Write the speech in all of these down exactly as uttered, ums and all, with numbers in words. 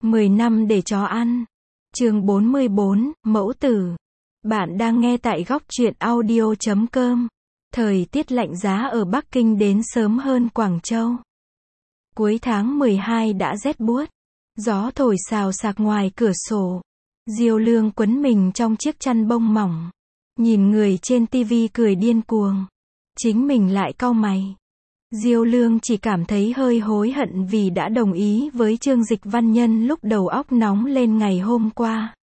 mười năm để chó ăn. Chương bốn mươi bốn, Mẫu tử. Bạn đang nghe tại góc truyện audio chấm com. Thời tiết lạnh giá ở Bắc Kinh đến sớm hơn Quảng Châu. Cuối tháng mười hai đã rét buốt. Gió thổi xào xạc ngoài cửa sổ. Diêu Lương quấn mình trong chiếc chăn bông mỏng. Nhìn người trên tivi cười điên cuồng. Chính mình lại cau mày. Diêu Lương chỉ cảm thấy hơi hối hận vì đã đồng ý với Trương Dịch Văn nhân lúc đầu óc nóng lên ngày hôm qua.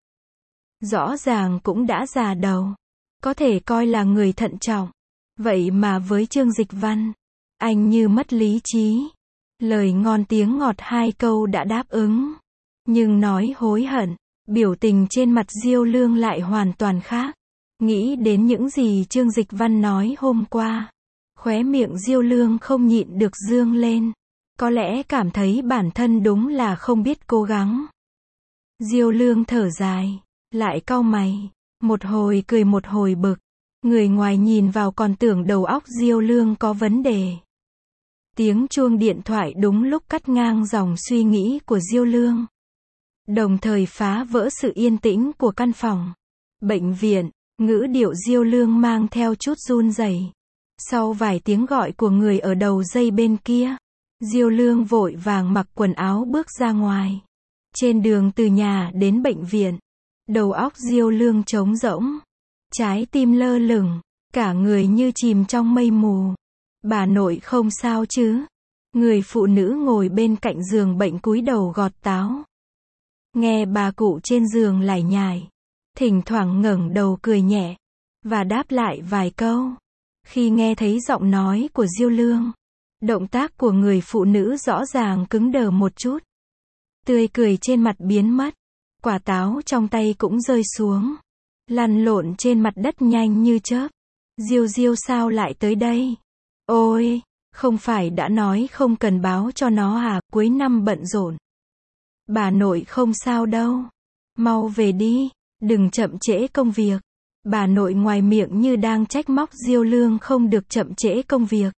Rõ ràng cũng đã già đầu. Có thể coi là người thận trọng. Vậy mà với Trương Dịch Văn, anh như mất lý trí. Lời ngon tiếng ngọt hai câu đã đáp ứng. Nhưng nói hối hận, biểu tình trên mặt Diêu Lương lại hoàn toàn khác. Nghĩ đến những gì Trương Dịch Văn nói hôm qua. Khóe miệng Diêu Lương không nhịn được dương lên. Có lẽ cảm thấy bản thân đúng là không biết cố gắng. Diêu Lương thở dài, lại cau mày. Một hồi cười một hồi bực. Người ngoài nhìn vào còn tưởng đầu óc Diêu Lương có vấn đề. Tiếng chuông điện thoại đúng lúc cắt ngang dòng suy nghĩ của Diêu Lương. Đồng thời phá vỡ sự yên tĩnh của căn phòng. Bệnh viện, ngữ điệu Diêu Lương mang theo chút run rẩy. Sau vài tiếng gọi của người ở đầu dây bên kia, Diêu Lương vội vàng mặc quần áo bước ra ngoài. Trên đường từ nhà đến bệnh viện, đầu óc Diêu Lương trống rỗng, trái tim lơ lửng, cả người như chìm trong mây mù. Bà nội không sao chứ? Người phụ nữ ngồi bên cạnh giường bệnh cúi đầu gọt táo. Nghe bà cụ trên giường lải nhải, thỉnh thoảng ngẩng đầu cười nhẹ và đáp lại vài câu. Khi nghe thấy giọng nói của Diêu Lương, động tác của người phụ nữ rõ ràng cứng đờ một chút. Tươi cười trên mặt biến mất, quả táo trong tay cũng rơi xuống, lăn lộn trên mặt đất nhanh như chớp. Diêu Diêu sao lại tới đây? Ôi, không phải đã nói không cần báo cho nó à, cuối năm bận rộn. Bà nội không sao đâu. Mau về đi, đừng chậm trễ công việc. Bà nội ngoài miệng như đang trách móc Diêu Lương không được chậm trễ công việc.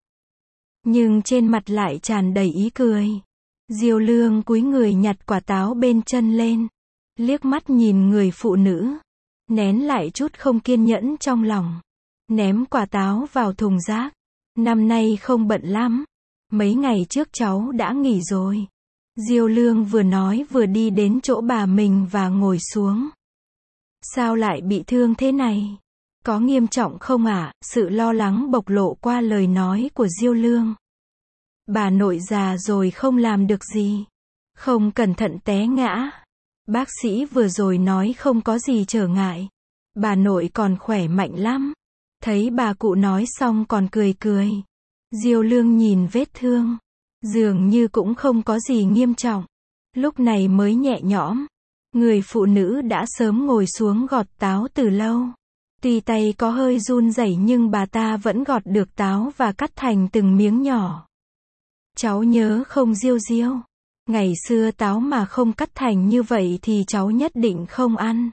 Nhưng trên mặt lại tràn đầy ý cười. Diêu Lương cúi người nhặt quả táo bên chân lên. Liếc mắt nhìn người phụ nữ. Nén lại chút không kiên nhẫn trong lòng. Ném quả táo vào thùng rác. Năm nay không bận lắm. Mấy ngày trước cháu đã nghỉ rồi. Diêu Lương vừa nói vừa đi đến chỗ bà mình và ngồi xuống. Sao lại bị thương thế này? Có nghiêm trọng không ạ? À? Sự lo lắng bộc lộ qua lời nói của Diêu Lương. Bà nội già rồi không làm được gì. Không cẩn thận té ngã. Bác sĩ vừa rồi nói không có gì trở ngại. Bà nội còn khỏe mạnh lắm. Thấy bà cụ nói xong còn cười cười. Diêu Lương nhìn vết thương. Dường như cũng không có gì nghiêm trọng. Lúc này mới nhẹ nhõm. Người phụ nữ đã sớm ngồi xuống gọt táo từ lâu. Tuy tay có hơi run rẩy nhưng bà ta vẫn gọt được táo và cắt thành từng miếng nhỏ. Cháu nhớ không Diêu Diêu? Ngày xưa táo mà không cắt thành như vậy thì cháu nhất định không ăn.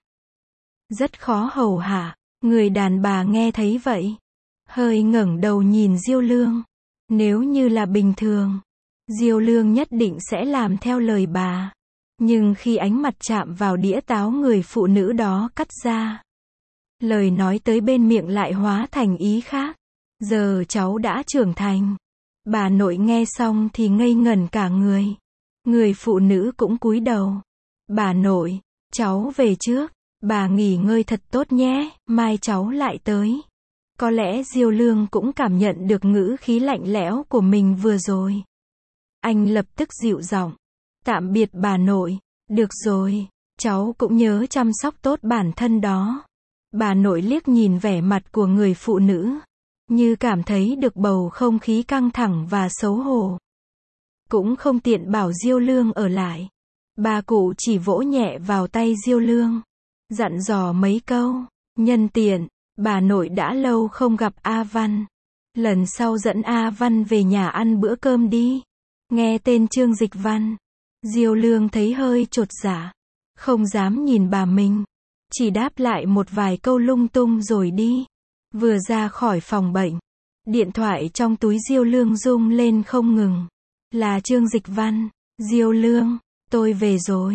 Rất khó hầu hạ. Người đàn bà nghe thấy vậy, hơi ngẩng đầu nhìn Diêu Lương. Nếu như là bình thường, Diêu Lương nhất định sẽ làm theo lời bà. Nhưng khi ánh mặt chạm vào đĩa táo người phụ nữ đó cắt ra, lời nói tới bên miệng lại hóa thành ý khác. Giờ cháu đã trưởng thành. Bà nội nghe xong thì ngây ngẩn cả người. Người phụ nữ cũng cúi đầu. Bà nội, cháu về trước. Bà nghỉ ngơi thật tốt nhé, mai cháu lại tới. Có lẽ Diêu Lương cũng cảm nhận được ngữ khí lạnh lẽo của mình vừa rồi. Anh lập tức dịu giọng. Tạm biệt bà nội. Được rồi, cháu cũng nhớ chăm sóc tốt bản thân đó. Bà nội liếc nhìn vẻ mặt của người phụ nữ. Như cảm thấy được bầu không khí căng thẳng và xấu hổ. Cũng không tiện bảo Diêu Lương ở lại. Bà cụ chỉ vỗ nhẹ vào tay Diêu Lương. Dặn dò mấy câu. Nhân tiện, bà nội đã lâu không gặp A Văn. Lần sau dẫn A Văn về nhà ăn bữa cơm đi. Nghe tên Trương Dịch Văn, Diêu Lương thấy hơi chột dạ. Không dám nhìn bà mình. Chỉ đáp lại một vài câu lung tung rồi đi. Vừa ra khỏi phòng bệnh, điện thoại trong túi Diêu Lương rung lên không ngừng. Là Trương Dịch Văn. Diêu Lương, tôi về rồi.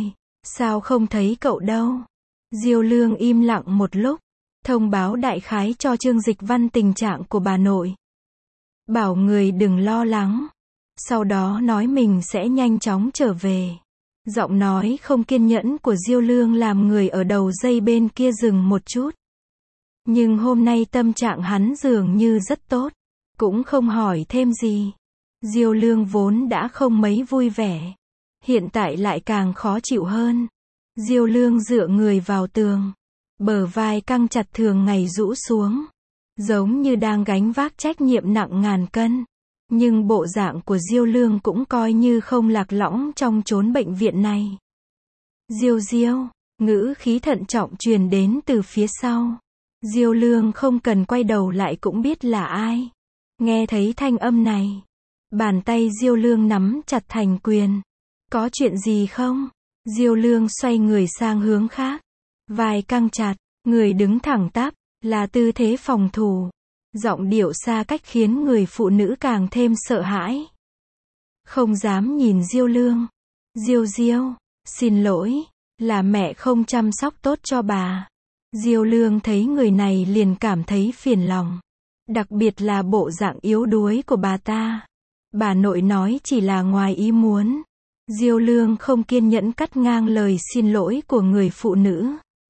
Sao không thấy cậu đâu? Diêu Lương im lặng một lúc, thông báo đại khái cho Trương Dịch Văn tình trạng của bà nội. Bảo người đừng lo lắng. Sau đó nói mình sẽ nhanh chóng trở về. Giọng nói không kiên nhẫn của Diêu Lương làm người ở đầu dây bên kia dừng một chút. Nhưng hôm nay tâm trạng hắn dường như rất tốt, cũng không hỏi thêm gì. Diêu Lương vốn đã không mấy vui vẻ, hiện tại lại càng khó chịu hơn. Diêu Lương dựa người vào tường, bờ vai căng chặt thường ngày rũ xuống, giống như đang gánh vác trách nhiệm nặng ngàn cân. Nhưng bộ dạng của Diêu Lương cũng coi như không lạc lõng trong chốn bệnh viện này. Diêu Diêu, ngữ khí thận trọng truyền đến từ phía sau. Diêu Lương không cần quay đầu lại cũng biết là ai. Nghe thấy thanh âm này, bàn tay Diêu Lương nắm chặt thành quyền. Có chuyện gì không? Diêu Lương xoay người sang hướng khác, vai căng chặt, người đứng thẳng tắp, là tư thế phòng thủ. Giọng điệu xa cách khiến người phụ nữ càng thêm sợ hãi. Không dám nhìn Diêu Lương. Diêu Diêu, xin lỗi, là mẹ không chăm sóc tốt cho bà. Diêu Lương thấy người này liền cảm thấy phiền lòng. Đặc biệt là bộ dạng yếu đuối của bà ta. Bà nội nói chỉ là ngoài ý muốn. Diêu Lương không kiên nhẫn cắt ngang lời xin lỗi của người phụ nữ.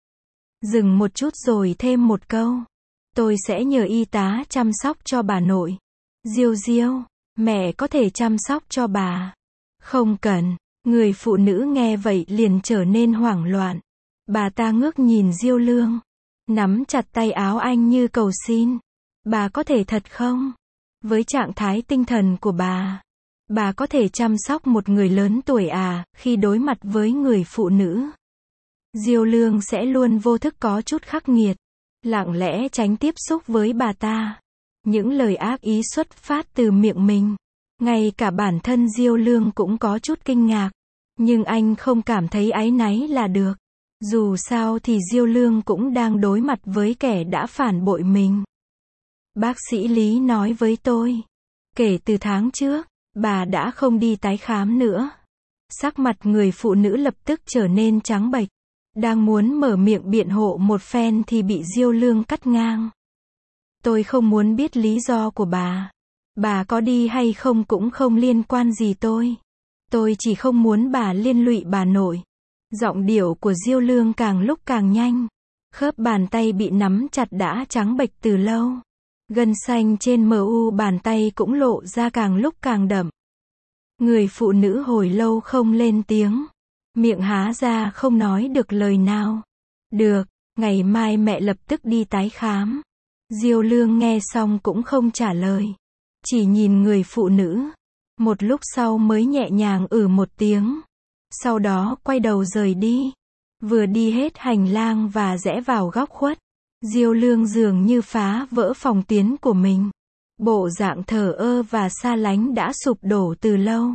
Dừng một chút rồi thêm một câu. Tôi sẽ nhờ y tá chăm sóc cho bà nội. Diêu Diêu, mẹ có thể chăm sóc cho bà. Không cần. Người phụ nữ nghe vậy liền trở nên hoảng loạn. Bà ta ngước nhìn Diêu Lương, nắm chặt tay áo anh như cầu xin. Bà có thể thật không? Với trạng thái tinh thần của bà, bà có thể chăm sóc một người lớn tuổi à? Khi đối mặt với người phụ nữ, Diêu Lương sẽ luôn vô thức có chút khắc nghiệt, lặng lẽ tránh tiếp xúc với bà ta. Những lời ác ý xuất phát từ miệng mình. Ngay cả bản thân Diêu Lương cũng có chút kinh ngạc. Nhưng anh không cảm thấy áy náy là được. Dù sao thì Diêu Lương cũng đang đối mặt với kẻ đã phản bội mình. Bác sĩ Lý nói với tôi, kể từ tháng trước, bà đã không đi tái khám nữa. Sắc mặt người phụ nữ lập tức trở nên trắng bệch. Đang muốn mở miệng biện hộ một phen thì bị Diêu Lương cắt ngang. Tôi không muốn biết lý do của bà. Bà có đi hay không cũng không liên quan gì tôi. Tôi chỉ không muốn bà liên lụy bà nội. Giọng điệu của Diêu Lương càng lúc càng nhanh. Khớp bàn tay bị nắm chặt đã trắng bệch từ lâu. Gân xanh trên mờ u bàn tay cũng lộ ra càng lúc càng đậm. Người phụ nữ hồi lâu không lên tiếng. Miệng há ra không nói được lời nào. Được, ngày mai mẹ lập tức đi tái khám. Diêu Lương nghe xong cũng không trả lời. Chỉ nhìn người phụ nữ. Một lúc sau mới nhẹ nhàng ử một tiếng. Sau đó quay đầu rời đi. Vừa đi hết hành lang và rẽ vào góc khuất, Diêu Lương dường như phá vỡ phòng tuyến của mình. Bộ dạng thờ ơ và xa lánh đã sụp đổ từ lâu.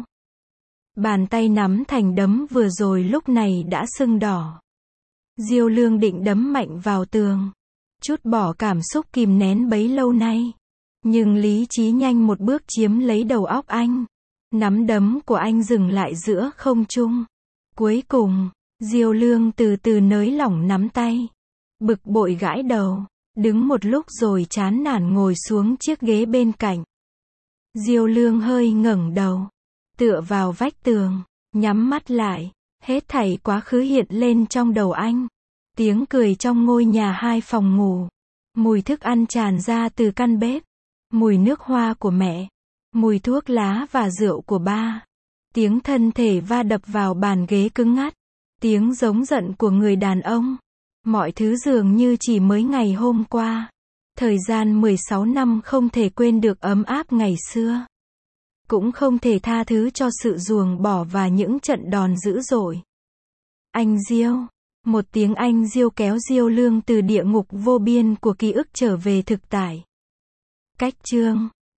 Bàn tay nắm thành đấm vừa rồi lúc này đã sưng đỏ. Diêu Lương định đấm mạnh vào tường, trút bỏ cảm xúc kìm nén bấy lâu nay. Nhưng lý trí nhanh một bước chiếm lấy đầu óc anh. Nắm đấm của anh dừng lại giữa không trung. Cuối cùng, Diêu Lương từ từ nới lỏng nắm tay. Bực bội gãi đầu, đứng một lúc rồi chán nản ngồi xuống chiếc ghế bên cạnh. Diêu Lương hơi ngẩng đầu, tựa vào vách tường, nhắm mắt lại. Hết thảy quá khứ hiện lên trong đầu anh. Tiếng cười trong ngôi nhà hai phòng ngủ. Mùi thức ăn tràn ra từ căn bếp. Mùi nước hoa của mẹ. Mùi thuốc lá và rượu của ba. Tiếng thân thể va đập vào bàn ghế cứng ngắt. Tiếng giống giận của người đàn ông. Mọi thứ dường như chỉ mới ngày hôm qua. Thời gian mười sáu năm không thể quên được ấm áp ngày xưa. Cũng không thể tha thứ cho sự ruồng bỏ và những trận đòn dữ dội. Anh Diêu. Một tiếng anh Diêu kéo Diêu Lương từ địa ngục vô biên của ký ức trở về thực tại. Cách chương